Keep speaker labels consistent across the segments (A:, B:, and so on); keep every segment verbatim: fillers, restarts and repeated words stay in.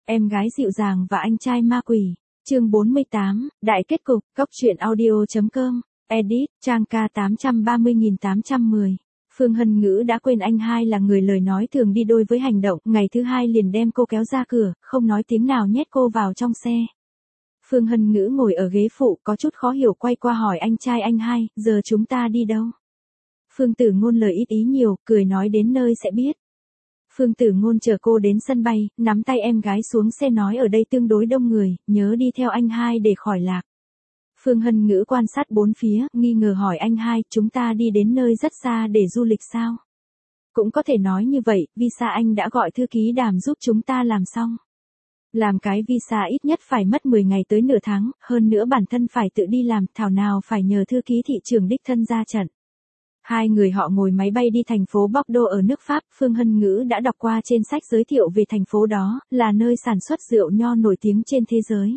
A: Em gái dịu dàng và anh trai ma quỷ. Chương bốn mươi tám, đại kết cục, cốc truyện audio chấm com, edit, trang ca tám trăm ba mươi nghìn tám trăm mười. Phương Hân Ngữ đã quên anh hai là người lời nói thường đi đôi với hành động, ngày thứ hai liền đem cô kéo ra cửa, không nói tiếng nào nhét cô vào trong xe. Phương Hân Ngữ ngồi ở ghế phụ có chút khó hiểu quay qua hỏi anh trai anh hai, giờ chúng ta đi đâu? Phương Tử Ngôn lời ít ý nhiều, cười nói đến nơi sẽ biết. Phương Tử Ngôn chở cô đến sân bay, nắm tay em gái xuống xe nói ở đây tương đối đông người, nhớ đi theo anh hai để khỏi lạc. Phương Hân Ngữ quan sát bốn phía, nghi ngờ hỏi anh hai, chúng ta đi đến nơi rất xa để du lịch sao? Cũng có thể nói như vậy, visa anh đã gọi thư ký Đàm giúp chúng ta làm xong. Làm cái visa ít nhất phải mất mười ngày tới nửa tháng, hơn nữa bản thân phải tự đi làm, thảo nào phải nhờ thư ký thị trường đích thân ra trận. Hai người họ ngồi máy bay đi thành phố Bordeaux ở nước Pháp, Phương Hân Ngữ đã đọc qua trên sách giới thiệu về thành phố đó, là nơi sản xuất rượu nho nổi tiếng trên thế giới.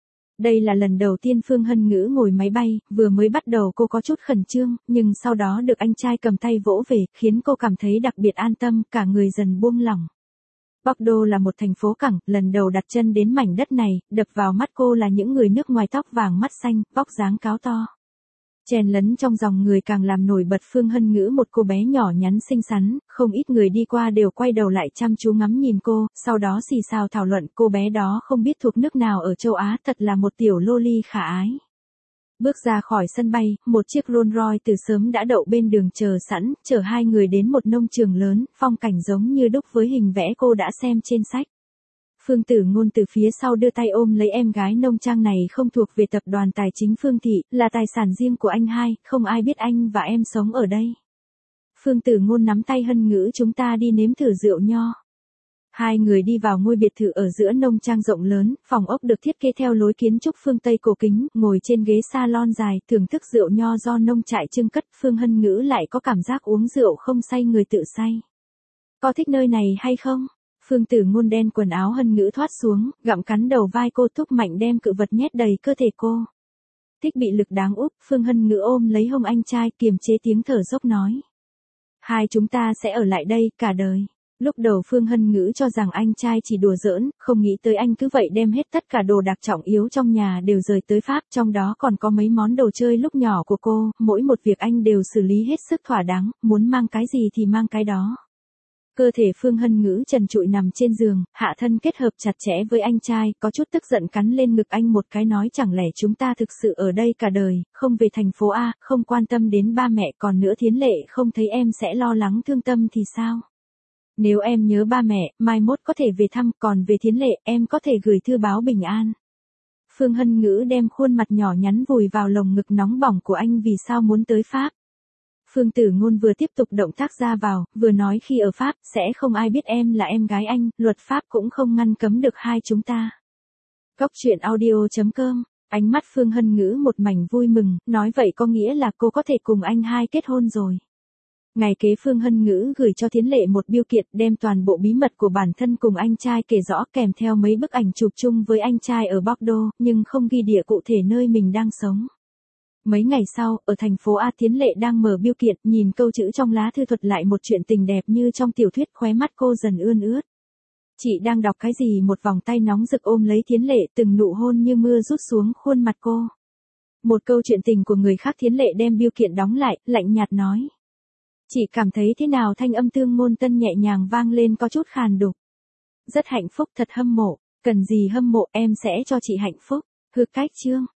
A: Đây là lần đầu tiên Phương Hân Ngữ ngồi máy bay, vừa mới bắt đầu cô có chút khẩn trương, nhưng sau đó được anh trai cầm tay vỗ về, khiến cô cảm thấy đặc biệt an tâm, cả người dần buông lỏng. Bordeaux là một thành phố cảng, lần đầu đặt chân đến mảnh đất này, đập vào mắt cô là những người nước ngoài tóc vàng mắt xanh, vóc dáng cáo to. Chèn lấn trong dòng người càng làm nổi bật Phương Hân Ngữ một cô bé nhỏ nhắn xinh xắn, không ít người đi qua đều quay đầu lại chăm chú ngắm nhìn cô, sau đó xì xào thảo luận cô bé đó không biết thuộc nước nào ở châu Á, thật là một tiểu loli khả ái. Bước ra khỏi sân bay, một chiếc Rolls Royce từ sớm đã đậu bên đường chờ sẵn, chở hai người đến một nông trường lớn, phong cảnh giống như đúc với hình vẽ cô đã xem trên sách. Phương Tử Ngôn từ phía sau đưa tay ôm lấy em gái, nông trang này không thuộc về tập đoàn tài chính Phương Thị, là tài sản riêng của anh hai, không ai biết anh và em sống ở đây. Phương Tử Ngôn nắm tay Hân Ngữ, chúng ta đi nếm thử rượu nho. Hai người đi vào ngôi biệt thự ở giữa nông trang rộng lớn, phòng ốc được thiết kế theo lối kiến trúc phương Tây cổ kính, ngồi trên ghế salon dài, thưởng thức rượu nho do nông trại trưng cất, Phương Hân Ngữ lại có cảm giác uống rượu không say người tự say. Có thích nơi này hay không? Phương Tử Ngôn đen quần áo Hân Ngữ thoát xuống, gặm cắn đầu vai cô, thúc mạnh đem cự vật nhét đầy cơ thể cô. Thích bị lực đáng úp, Phương Hân Ngữ ôm lấy hông anh trai, kiềm chế tiếng thở dốc nói. Hai chúng ta sẽ ở lại đây, cả đời. Lúc đầu Phương Hân Ngữ cho rằng anh trai chỉ đùa giỡn, không nghĩ tới anh cứ vậy đem hết tất cả đồ đạc trọng yếu trong nhà đều rời tới Pháp, trong đó còn có mấy món đồ chơi lúc nhỏ của cô, mỗi một việc anh đều xử lý hết sức thỏa đáng, muốn mang cái gì thì mang cái đó. Cơ thể Phương Hân Ngữ trần trụi nằm trên giường, hạ thân kết hợp chặt chẽ với anh trai, có chút tức giận cắn lên ngực anh một cái nói, chẳng lẽ chúng ta thực sự ở đây cả đời, không về thành phố A, không quan tâm đến ba mẹ, còn nữa Thiến Lệ không thấy em sẽ lo lắng thương tâm thì sao? Nếu em nhớ ba mẹ, mai mốt có thể về thăm, còn về Thiến Lệ, em có thể gửi thư báo bình an. Phương Hân Ngữ đem khuôn mặt nhỏ nhắn vùi vào lồng ngực nóng bỏng của anh, vì sao muốn tới Pháp. Phương Tử Ngôn vừa tiếp tục động tác ra vào, vừa nói khi ở Pháp, sẽ không ai biết em là em gái anh, luật pháp cũng không ngăn cấm được hai chúng ta. Cốc truyện audio chấm com, ánh mắt Phương Hân Ngữ một mảnh vui mừng, nói vậy có nghĩa là cô có thể cùng anh hai kết hôn rồi. Ngày kế Phương Hân Ngữ gửi cho Thiến Lệ một bưu kiện, đem toàn bộ bí mật của bản thân cùng anh trai kể rõ, kèm theo mấy bức ảnh chụp chung với anh trai ở Bordeaux, nhưng không ghi địa cụ thể nơi mình đang sống. Mấy ngày sau, ở thành phố A, Thiến Lệ đang mở bưu kiện, nhìn câu chữ trong lá thư thuật lại một chuyện tình đẹp như trong tiểu thuyết, khóe mắt cô dần ươn ướt. Chị đang đọc cái gì? Một vòng tay nóng rực ôm lấy Thiến Lệ, từng nụ hôn như mưa rút xuống khuôn mặt cô. Một câu chuyện tình của người khác. Thiến Lệ đem bưu kiện đóng lại, lạnh nhạt nói. Chị cảm thấy thế nào? Thanh âm Tương Ngôn Tân nhẹ nhàng vang lên, có chút khàn đục. Rất hạnh phúc, thật hâm mộ. Cần gì hâm mộ, em sẽ cho chị hạnh phúc. Hư cách chương.